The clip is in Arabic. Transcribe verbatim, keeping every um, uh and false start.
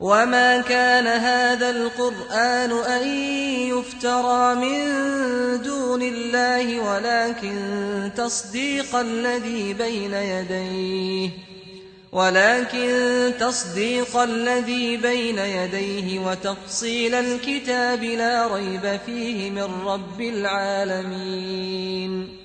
وما كان هذا القرآن أن يفترى من دون الله ولكن تصديق الذي بين يديه ولكن تصديق الذي بين يديه وتفصيل الكتاب لا ريب فيه من رب العالمين